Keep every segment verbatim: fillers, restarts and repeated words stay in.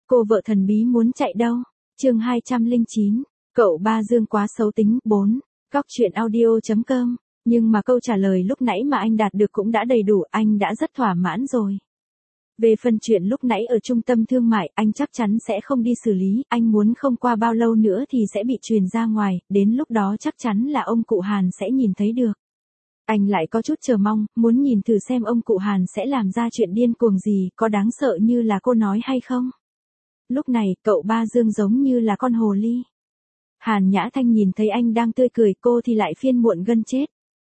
Cô vợ thần bí muốn chạy đâu? Chương hai trăm lẻ chín, cậu ba Dương quá xấu tính. bốn. Góc truyện audio chấm com. Nhưng mà câu trả lời lúc nãy mà anh đạt được cũng đã đầy đủ, anh đã rất thỏa mãn rồi. Về phần chuyện lúc nãy ở trung tâm thương mại, anh chắc chắn sẽ không đi xử lý, anh muốn không qua bao lâu nữa thì sẽ bị truyền ra ngoài, đến lúc đó chắc chắn là ông cụ Hàn sẽ nhìn thấy được. Anh lại có chút chờ mong, muốn nhìn thử xem ông cụ Hàn sẽ làm ra chuyện điên cuồng gì, có đáng sợ như là cô nói hay không. Lúc này, cậu ba Dương giống như là con hồ ly. Hàn Nhã Thanh nhìn thấy anh đang tươi cười, cô thì lại phiên muộn gân chết.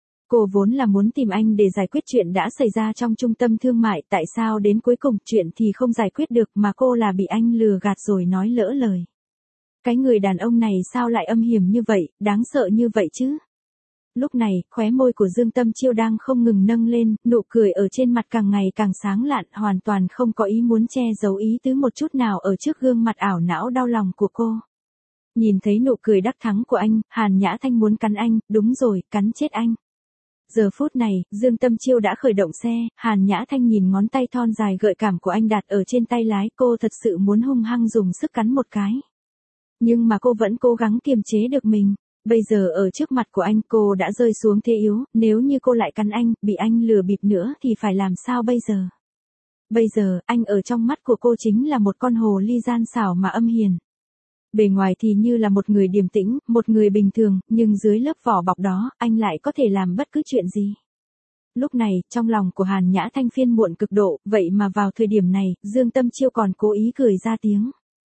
Cô vốn là muốn tìm anh để giải quyết chuyện đã xảy ra trong trung tâm thương mại, tại sao đến cuối cùng chuyện thì không giải quyết được mà cô là bị anh lừa gạt rồi nói lỡ lời. Cái người đàn ông này sao lại âm hiểm như vậy, đáng sợ như vậy chứ? Lúc này, khóe môi của Dương Tâm Chiêu đang không ngừng nâng lên, nụ cười ở trên mặt càng ngày càng sáng lạn, hoàn toàn không có ý muốn che giấu ý tứ một chút nào ở trước gương mặt ảo não đau lòng của cô. Nhìn thấy nụ cười đắc thắng của anh, Hàn Nhã Thanh muốn cắn anh, đúng rồi, cắn chết anh. Giờ phút này, Dương Tâm Chiêu đã khởi động xe, Hàn Nhã Thanh nhìn ngón tay thon dài gợi cảm của anh đặt ở trên tay lái, cô thật sự muốn hung hăng dùng sức cắn một cái. Nhưng mà cô vẫn cố gắng kiềm chế được mình. Bây giờ ở trước mặt của anh cô đã rơi xuống thế yếu, nếu như cô lại cắn anh, bị anh lừa bịp nữa thì phải làm sao bây giờ? Bây giờ, anh ở trong mắt của cô chính là một con hồ ly gian xảo mà âm hiền. Bề ngoài thì như là một người điềm tĩnh, một người bình thường, nhưng dưới lớp vỏ bọc đó, anh lại có thể làm bất cứ chuyện gì. Lúc này, trong lòng của Hàn Nhã Thanh phiên muộn cực độ, vậy mà vào thời điểm này, Dương Tâm Chiêu còn cố ý cười ra tiếng.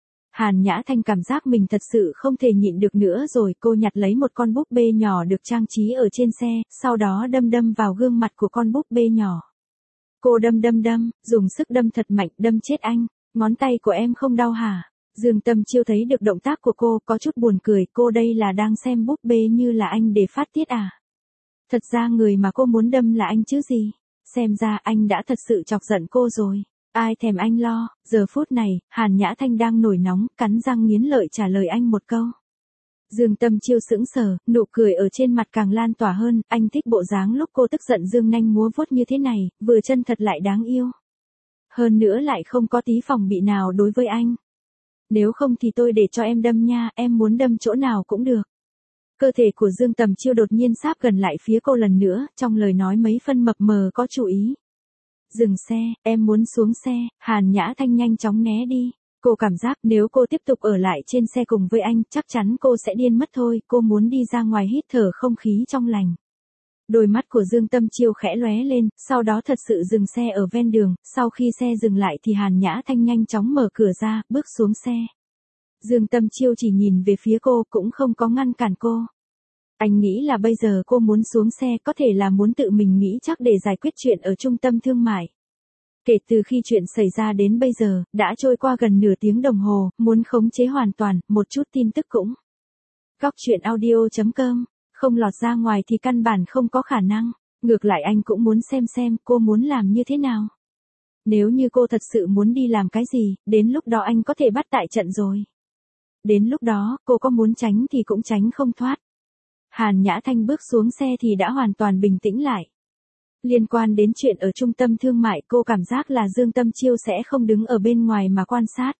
Hàn Nhã Thanh cảm giác mình thật sự không thể nhịn được nữa rồi, cô nhặt lấy một con búp bê nhỏ được trang trí ở trên xe, sau đó đâm đâm vào gương mặt của con búp bê nhỏ. Cô đâm đâm đâm, dùng sức đâm thật mạnh, đâm chết anh. Ngón tay của em không đau hả? Dương Tâm Chiêu thấy được động tác của cô, có chút buồn cười, cô đây là đang xem búp bê như là anh để phát tiết à? Thật ra người mà cô muốn đâm là anh chứ gì? Xem ra anh đã thật sự chọc giận cô rồi. Ai thèm anh lo. Giờ phút này, Hàn Nhã Thanh đang nổi nóng, cắn răng nghiến lợi trả lời anh một câu. Dương Tâm Chiêu sững sờ, nụ cười ở trên mặt càng lan tỏa hơn, anh thích bộ dáng lúc cô tức giận dương nanh múa vuốt như thế này, vừa chân thật lại đáng yêu. Hơn nữa lại không có tí phòng bị nào đối với anh. Nếu không thì tôi để cho em đâm nha, em muốn đâm chỗ nào cũng được. Cơ thể của Dương Tâm Chiêu đột nhiên sáp gần lại phía cô lần nữa, trong lời nói mấy phân mập mờ có chú ý. Dừng xe, em muốn xuống xe. Hàn Nhã Thanh nhanh chóng né đi. Cô cảm giác nếu cô tiếp tục ở lại trên xe cùng với anh, chắc chắn cô sẽ điên mất thôi, cô muốn đi ra ngoài hít thở không khí trong lành. Đôi mắt của Dương Tâm Chiêu khẽ lóe lên, sau đó thật sự dừng xe ở ven đường, sau khi xe dừng lại thì Hàn Nhã Thanh nhanh chóng mở cửa ra, bước xuống xe. Dương Tâm Chiêu chỉ nhìn về phía cô, cũng không có ngăn cản cô. Anh nghĩ là bây giờ cô muốn xuống xe có thể là muốn tự mình nghĩ chắc để giải quyết chuyện ở trung tâm thương mại. Kể từ khi chuyện xảy ra đến bây giờ, đã trôi qua gần nửa tiếng đồng hồ, muốn khống chế hoàn toàn, một chút tin tức cũng. Góc truyện audio chấm com, không lọt ra ngoài thì căn bản không có khả năng. Ngược lại anh cũng muốn xem xem cô muốn làm như thế nào. Nếu như cô thật sự muốn đi làm cái gì, đến lúc đó anh có thể bắt tại trận rồi. Đến lúc đó, cô có muốn tránh thì cũng tránh không thoát. Hàn Nhã Thanh bước xuống xe thì đã hoàn toàn bình tĩnh lại. Liên quan đến chuyện ở trung tâm thương mại, cô cảm giác là Dương Tâm Chiêu sẽ không đứng ở bên ngoài mà quan sát.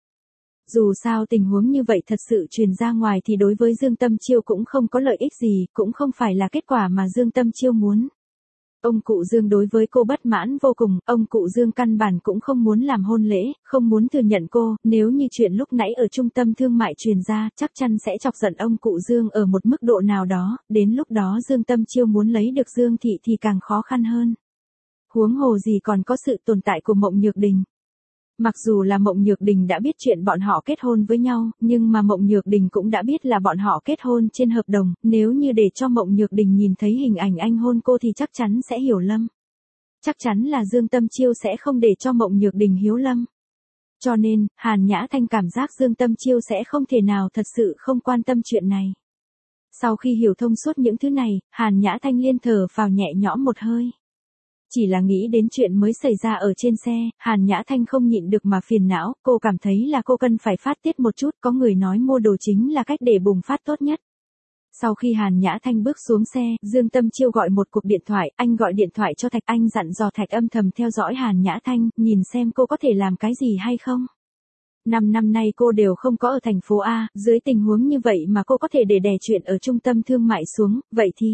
Dù sao tình huống như vậy thật sự truyền ra ngoài thì đối với Dương Tâm Chiêu cũng không có lợi ích gì, cũng không phải là kết quả mà Dương Tâm Chiêu muốn. Ông cụ Dương đối với cô bất mãn vô cùng, ông cụ Dương căn bản cũng không muốn làm hôn lễ, không muốn thừa nhận cô, nếu như chuyện lúc nãy ở trung tâm thương mại truyền ra, chắc chắn sẽ chọc giận ông cụ Dương ở một mức độ nào đó, đến lúc đó Dương Tâm Chiêu muốn lấy được Dương Thị thì càng khó khăn hơn. Huống hồ gì còn có sự tồn tại của Mộng Nhược Đình. Mặc dù là Mộng Nhược Đình đã biết chuyện bọn họ kết hôn với nhau, nhưng mà Mộng Nhược Đình cũng đã biết là bọn họ kết hôn trên hợp đồng, nếu như để cho Mộng Nhược Đình nhìn thấy hình ảnh anh hôn cô thì chắc chắn sẽ hiểu lầm. Chắc chắn là Dương Tâm Chiêu sẽ không để cho Mộng Nhược Đình hiếu lầm. Cho nên, Hàn Nhã Thanh cảm giác Dương Tâm Chiêu sẽ không thể nào thật sự không quan tâm chuyện này. Sau khi hiểu thông suốt những thứ này, Hàn Nhã Thanh liên thở phào nhẹ nhõm một hơi. Chỉ là nghĩ đến chuyện mới xảy ra ở trên xe, Hàn Nhã Thanh không nhịn được mà phiền não, cô cảm thấy là cô cần phải phát tiết một chút, có người nói mua đồ chính là cách để bùng phát tốt nhất. Sau khi Hàn Nhã Thanh bước xuống xe, Dương Tâm Chiêu gọi một cuộc điện thoại, anh gọi điện thoại cho Thạch, anh dặn dò Thạch âm thầm theo dõi Hàn Nhã Thanh, nhìn xem cô có thể làm cái gì hay không. Năm năm nay cô đều không có ở thành phố A, dưới tình huống như vậy mà cô có thể để đè chuyện ở trung tâm thương mại xuống, vậy thì...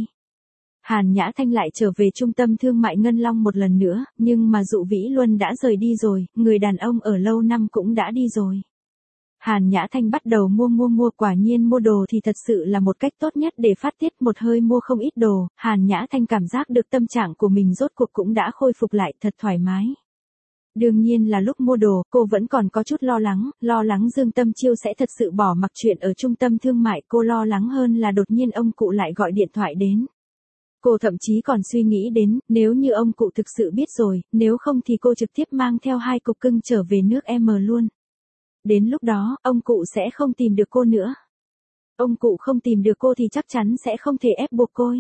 Hàn Nhã Thanh lại trở về trung tâm thương mại Ngân Long một lần nữa, nhưng mà Dụ Vĩ Luân đã rời đi rồi, người đàn ông ở lâu năm cũng đã đi rồi. Hàn Nhã Thanh bắt đầu mua mua mua, quả nhiên mua đồ thì thật sự là một cách tốt nhất để phát tiết, một hơi mua không ít đồ, Hàn Nhã Thanh cảm giác được tâm trạng của mình rốt cuộc cũng đã khôi phục lại, thật thoải mái. Đương nhiên là lúc mua đồ, cô vẫn còn có chút lo lắng, lo lắng Dương Tâm Chiêu sẽ thật sự bỏ mặc chuyện ở trung tâm thương mại, cô lo lắng hơn là đột nhiên ông cụ lại gọi điện thoại đến. Cô thậm chí còn suy nghĩ đến, nếu như ông cụ thực sự biết rồi, nếu không thì cô trực tiếp mang theo hai cục cưng trở về nước M luôn. Đến lúc đó, ông cụ sẽ không tìm được cô nữa. Ông cụ không tìm được cô thì chắc chắn sẽ không thể ép buộc cô.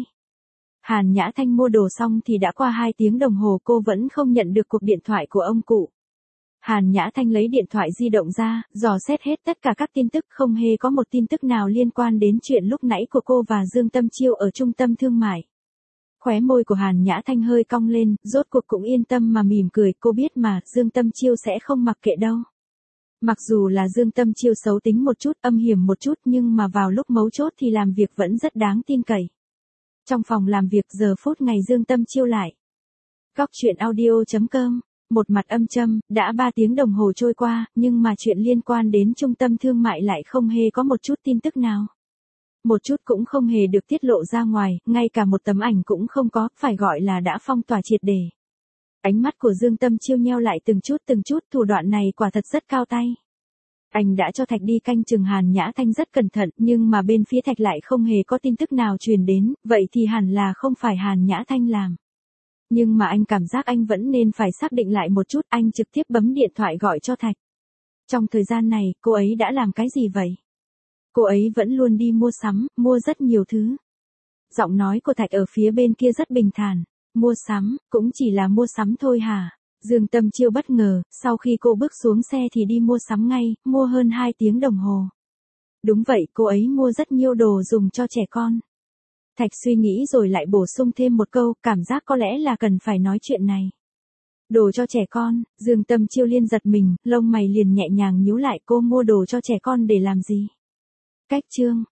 Hàn Nhã Thanh mua đồ xong thì đã qua hai tiếng đồng hồ, cô vẫn không nhận được cuộc điện thoại của ông cụ. Hàn Nhã Thanh lấy điện thoại di động ra, dò xét hết tất cả các tin tức, không hề có một tin tức nào liên quan đến chuyện lúc nãy của cô và Dương Tâm Chiêu ở trung tâm thương mại. Khóe môi của Hàn Nhã Thanh hơi cong lên, rốt cuộc cũng yên tâm mà mỉm cười, cô biết mà, Dương Tâm Chiêu sẽ không mặc kệ đâu. Mặc dù là Dương Tâm Chiêu xấu tính một chút, âm hiểm một chút, nhưng mà vào lúc mấu chốt thì làm việc vẫn rất đáng tin cậy. Trong phòng làm việc giờ phút ngày Dương Tâm Chiêu lại. Góc truyện audio chấm com, một mặt âm châm, đã ba tiếng đồng hồ trôi qua, nhưng mà chuyện liên quan đến trung tâm thương mại lại không hề có một chút tin tức nào. Một chút cũng không hề được tiết lộ ra ngoài, ngay cả một tấm ảnh cũng không có, phải gọi là đã phong tỏa triệt để. Ánh mắt của Dương Tâm Chiêu nheo lại từng chút từng chút, thủ đoạn này quả thật rất cao tay. Anh đã cho Thạch đi canh chừng Hàn Nhã Thanh rất cẩn thận, nhưng mà bên phía Thạch lại không hề có tin tức nào truyền đến, vậy thì hẳn là không phải Hàn Nhã Thanh làm. Nhưng mà anh cảm giác anh vẫn nên phải xác định lại một chút, anh trực tiếp bấm điện thoại gọi cho Thạch. Trong thời gian này, cô ấy đã làm cái gì vậy? Cô ấy vẫn luôn đi mua sắm, mua rất nhiều thứ. Giọng nói của Thạch ở phía bên kia rất bình thản. Mua sắm, cũng chỉ là mua sắm thôi hả? Dương Tâm Chiêu bất ngờ, sau khi cô bước xuống xe thì đi mua sắm ngay, mua hơn hai tiếng đồng hồ. Đúng vậy, cô ấy mua rất nhiều đồ dùng cho trẻ con. Thạch suy nghĩ rồi lại bổ sung thêm một câu, cảm giác có lẽ là cần phải nói chuyện này. Đồ cho trẻ con, Dương Tâm Chiêu liên giật mình, lông mày liền nhẹ nhàng nhíu lại, cô mua đồ cho trẻ con để làm gì? Cách chương,